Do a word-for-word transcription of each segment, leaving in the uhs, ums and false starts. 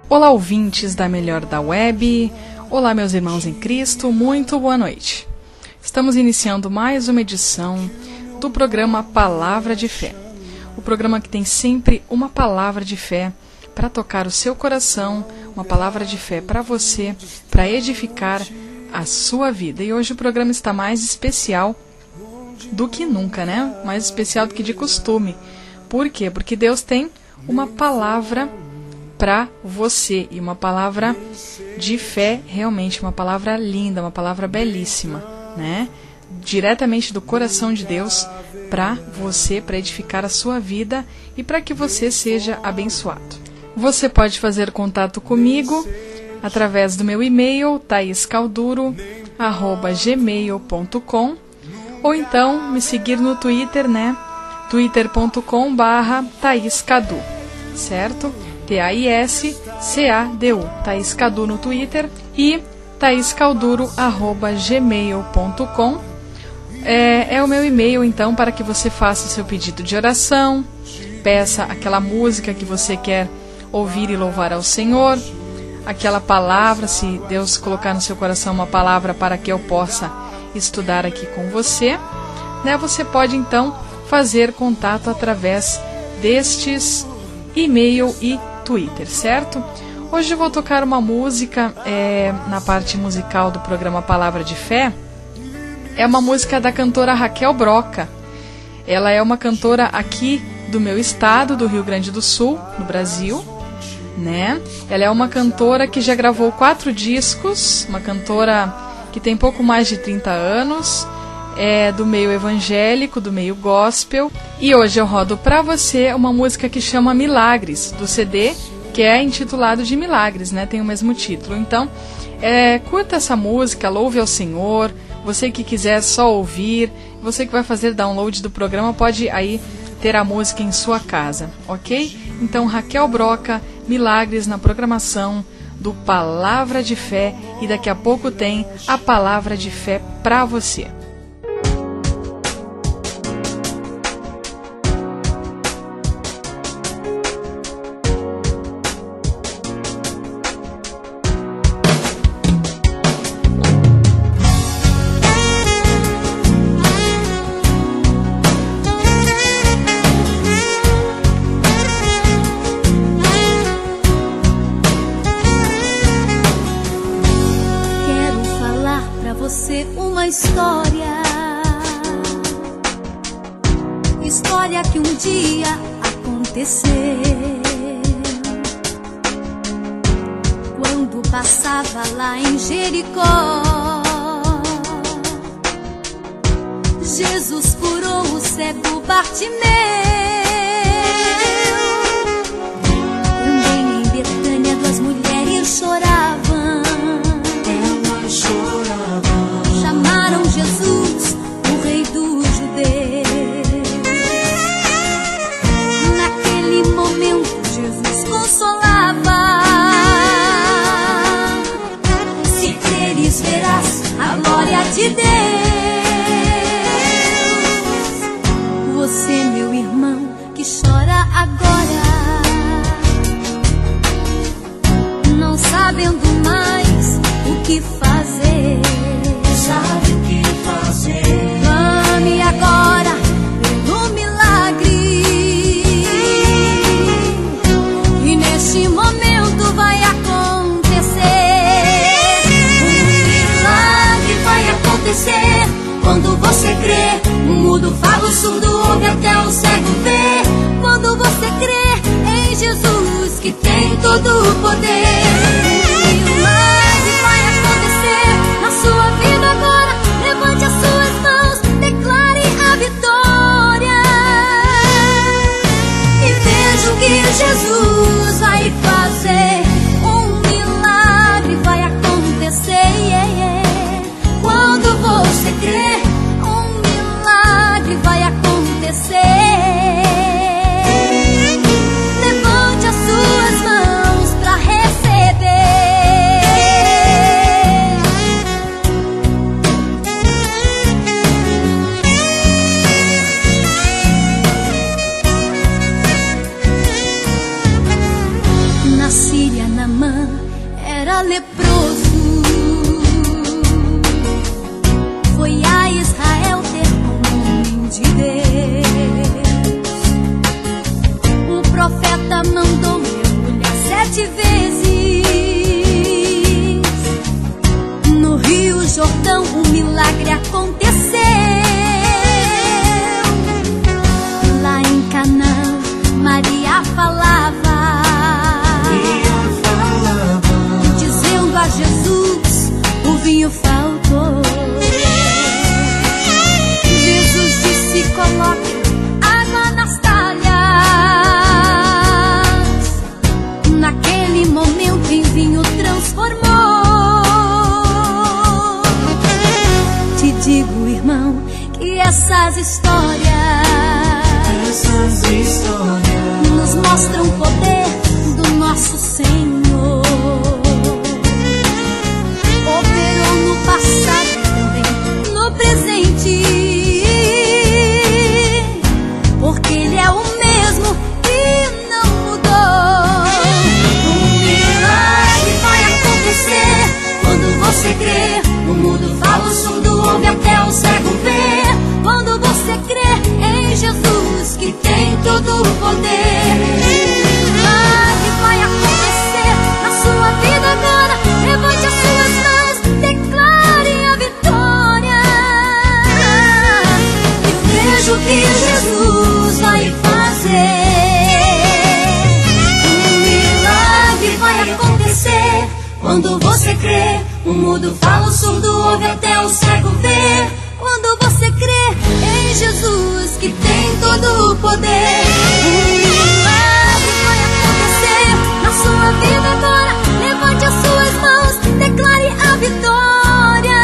Olá, ouvintes da Melhor da Web. Olá, meus irmãos em Cristo. Muito boa noite. Estamos iniciando mais uma edição do programa Palavra de Fé. O programa que tem sempre uma palavra de fé para tocar o seu coração, uma palavra de fé para você, para edificar a sua vida. E hoje o programa está mais especial do que nunca, né? Mais especial do que de costume. Por quê? Porque Deus tem uma palavra para você, e uma palavra de fé, realmente uma palavra linda, uma palavra belíssima, né? Diretamente do coração de Deus para você, para edificar a sua vida e para que você seja abençoado. Você pode fazer contato comigo através do meu e-mail thais calduro arroba gmail ponto com, ou então me seguir no Twitter, né? twitter ponto com barra thais cadu, certo? T A I S C A D U, Thais Cadu no Twitter, e thais calduro arroba gmail ponto com é, é o meu e-mail, então, para que você faça o seu pedido de oração, peça aquela música que você quer ouvir e louvar ao Senhor, aquela palavra, se Deus colocar no seu coração uma palavra para que eu possa estudar aqui com você, né? Você pode, então, fazer contato através destes e-mail e Twitter, certo? Hoje eu vou tocar uma música é, na parte musical do programa Palavra de Fé. É uma música da cantora Raquel Broca. Ela é uma cantora aqui do meu estado, do Rio Grande do Sul, no Brasil, né? Ela é uma cantora que já gravou quatro discos, uma cantora que tem pouco mais de trinta anos, é do meio evangélico, do meio gospel, e hoje eu rodo para você uma música que chama Milagres, do C D, que é intitulado de Milagres, né? Tem o mesmo título. Então, é, curta essa música, louve ao Senhor. Você que quiser só ouvir, você que vai fazer download do programa, pode aí ter a música em sua casa, ok? Então, Raquel Broca, Milagres, na programação do Palavra de Fé, e daqui a pouco tem a Palavra de Fé para você. História, história que um dia aconteceu, quando passava lá em Jericó. Jesus curou o cego Bartimeu. Também em Betânia duas mulheres choravam. Elas choravam. Chamaram Jesus, o rei dos judeus. Naquele momento Jesus consolava. Se creres verás a glória de Deus. Você, meu irmão, que chora agora, não sabendo mais o que fazer. Sabe o que fazer? Clame agora pelo milagre, e neste momento vai acontecer. Um milagre vai acontecer quando você crê. O mudo fala, o surdo ouve, até o cego vê. Quando você crê em Jesus, que tem todo o poder. Um milagre vai acontecer na sua vida agora. Levante as suas mãos, declare a vitória, e veja o que Jesus vai fazer. Um milagre vai acontecer, yeah, yeah. Quando você crê, um milagre vai acontecer. Levante as suas mãos para receber. era leproso. Foi a Israel ter com o homem de Deus. O profeta mandou mergulhar sete vezes. No Rio Jordão o milagre aconteceu. Lá em Canaã Maria falava, dizendo a Jesus, o vinho faltou. Jesus disse, coloque água nas talhas. Naquele momento em vinho transformou. Te digo, irmão, que essas histórias, essas histórias nos mostram o poder do nosso Senhor. Operou no passado e também no presente, porque Ele é o mesmo e não mudou. Um milagre vai acontecer quando você crer. O mundo fala, o surdo ouve, até o cego vê. Quando você crê em Jesus, que tem todo o poder. Um milagre vai acontecer na sua vida agora. Levante as suas mãos, declare a vitória. E veja o que Jesus vai fazer. Um milagre vai acontecer quando você crê. O mudo fala, o surdo ouve, até o cego vê. Quando você crê em Jesus, que tem todo o poder. Um milagre vai acontecer na sua vida agora. Levante as suas mãos, declare a vitória.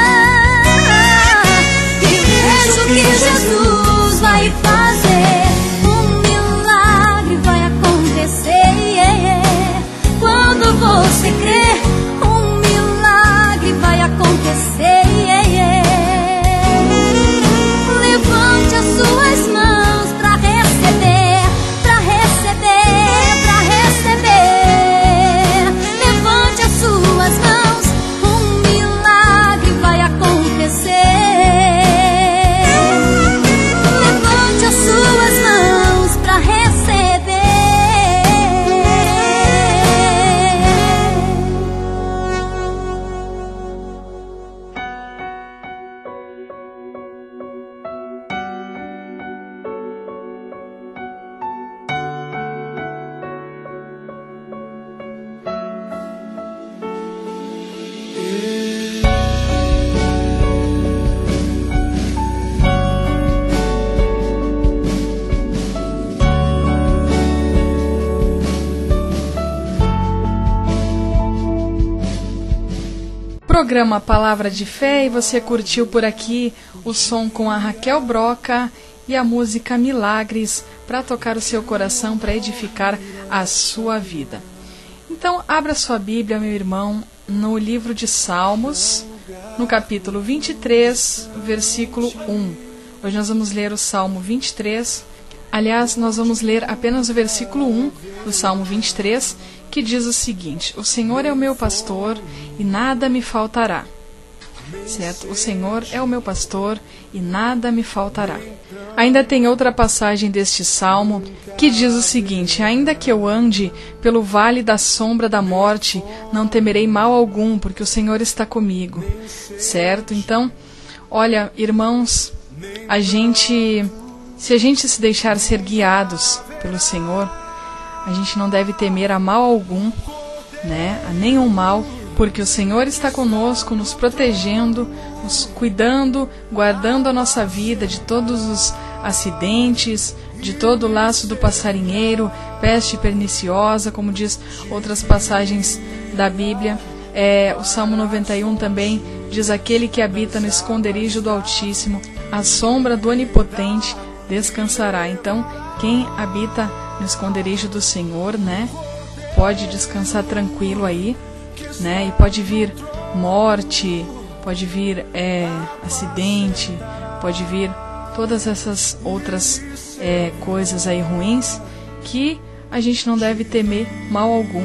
E veja o que Jesus vai fazer. Um milagre vai acontecer, yeah, yeah. Quando você crê, um milagre vai acontecer, yeah, yeah. Levante as suas mãos pra receber, pra receber, pra receber. Levante as suas mãos, um milagre vai acontecer. Levante as suas mãos pra receber. Programa Palavra de Fé, e você curtiu por aqui o som com a Raquel Broca e a música Milagres para tocar o seu coração, para edificar a sua vida. Então, abra sua Bíblia, meu irmão, no livro de Salmos, no capítulo vinte e três, versículo um. Hoje nós vamos ler o Salmo vinte e três. Aliás, nós vamos ler apenas o versículo um do Salmo vinte e três, que diz o seguinte: o Senhor é o meu pastor e nada me faltará. Certo? O Senhor é o meu pastor e nada me faltará. Ainda tem outra passagem deste salmo que diz o seguinte: ainda que eu ande pelo vale da sombra da morte, não temerei mal algum, porque o Senhor está comigo. Certo? Então, olha, irmãos, a gente, se a gente se deixar ser guiados pelo Senhor, a gente não deve temer a mal algum, né? A nenhum mal, porque o Senhor está conosco, nos protegendo, nos cuidando, guardando a nossa vida de todos os acidentes, de todo o laço do passarinheiro, peste perniciosa, como diz outras passagens da Bíblia. É, o Salmo noventa e um também diz: aquele que habita no esconderijo do Altíssimo, à sombra do Onipotente descansará. Então, quem habita no esconderijo do Senhor, né, pode descansar tranquilo aí, né, e pode vir morte, pode vir é, acidente, pode vir todas essas outras é, coisas aí ruins, que a gente não deve temer mal algum,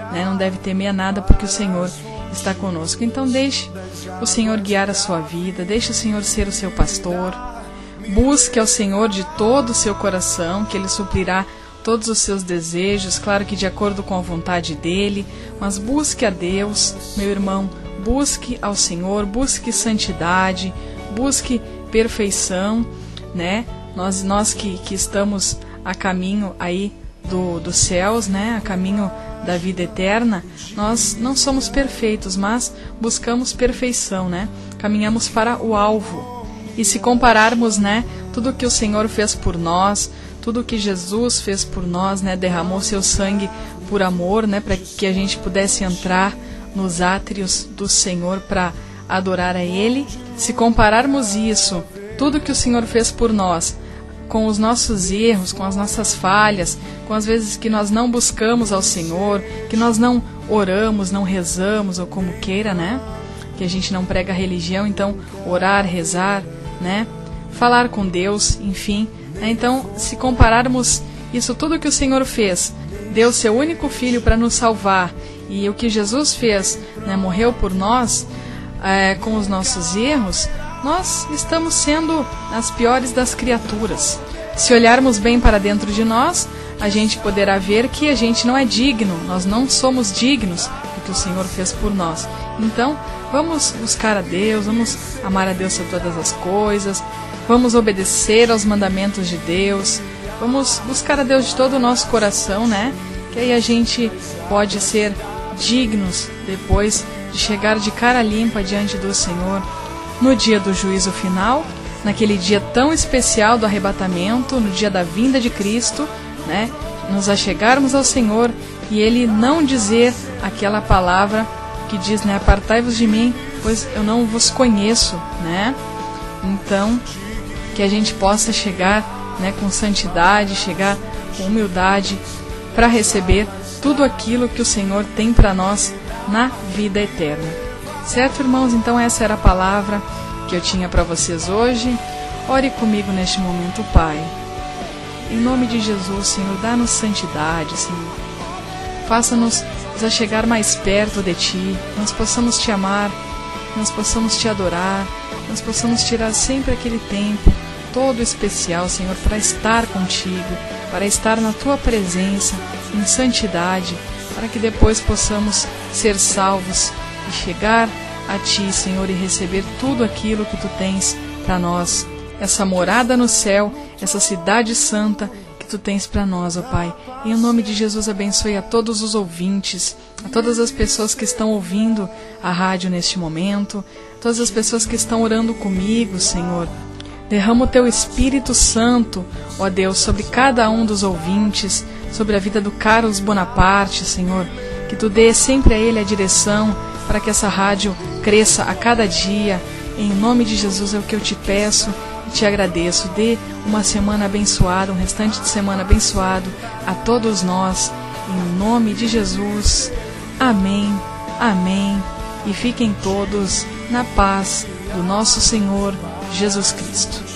né? Não deve temer a nada, porque o Senhor está conosco. Então deixe o Senhor guiar a sua vida, deixe o Senhor ser o seu pastor. Busque ao Senhor de todo o seu coração, que Ele suprirá todos os seus desejos, claro que de acordo com a vontade dEle, mas busque a Deus, meu irmão, busque ao Senhor, busque santidade, busque perfeição, né? Nós, nós que, que estamos a caminho aí do, dos céus, né? A caminho da vida eterna, nós não somos perfeitos, mas buscamos perfeição, né? Caminhamos para o alvo. E se compararmos, né, tudo que o Senhor fez por nós, tudo que Jesus fez por nós, né, derramou seu sangue por amor, né, para que a gente pudesse entrar nos átrios do Senhor para adorar a Ele. Se compararmos isso, tudo que o Senhor fez por nós, com os nossos erros, com as nossas falhas, com as vezes que nós não buscamos ao Senhor, que nós não oramos, não rezamos, ou como queira, né, que a gente não prega religião, então orar, rezar, né, falar com Deus, enfim, né? Então, se compararmos isso tudo que o Senhor fez, deu seu único filho para nos salvar, e o que Jesus fez, né, morreu por nós, é, com os nossos erros, nós estamos sendo as piores das criaturas. Se olharmos bem para dentro de nós, a gente poderá ver que a gente não é digno, nós não somos dignos do que o Senhor fez por nós. Então, vamos buscar a Deus, vamos amar a Deus sobre todas as coisas, vamos obedecer aos mandamentos de Deus, vamos buscar a Deus de todo o nosso coração, né? Que aí a gente pode ser dignos depois de chegar de cara limpa diante do Senhor no dia do juízo final, naquele dia tão especial do arrebatamento, no dia da vinda de Cristo, né? Nos achegarmos ao Senhor e Ele não dizer aquela palavra que diz, né, apartai-vos de mim, pois eu não vos conheço, né? Então, que a gente possa chegar, né, com santidade, chegar com humildade para receber tudo aquilo que o Senhor tem para nós na vida eterna. Certo, irmãos? Então essa era a palavra que eu tinha para vocês hoje. Ore comigo neste momento, Pai. Em nome de Jesus, Senhor, dá-nos santidade, Senhor. Faça-nos a chegar mais perto de Ti, nós possamos Te amar, nós possamos Te adorar, nós possamos tirar sempre aquele tempo todo especial, Senhor, para estar contigo, para estar na Tua presença, em santidade, para que depois possamos ser salvos e chegar a Ti, Senhor, e receber tudo aquilo que Tu tens para nós, essa morada no céu, essa cidade santa que Tu tens para nós, ó Pai. Em nome de Jesus, abençoe a todos os ouvintes, a todas as pessoas que estão ouvindo a rádio neste momento, todas as pessoas que estão orando comigo, Senhor. Derrama o Teu Espírito Santo, ó Deus, sobre cada um dos ouvintes, sobre a vida do Carlos Bonaparte, Senhor, que Tu dê sempre a ele a direção para que essa rádio cresça a cada dia. Em nome de Jesus é o que eu Te peço e Te agradeço. Dê uma semana abençoada, um restante de semana abençoado a todos nós, em nome de Jesus. Amém, amém. E fiquem todos na paz do nosso Senhor Jesus Cristo.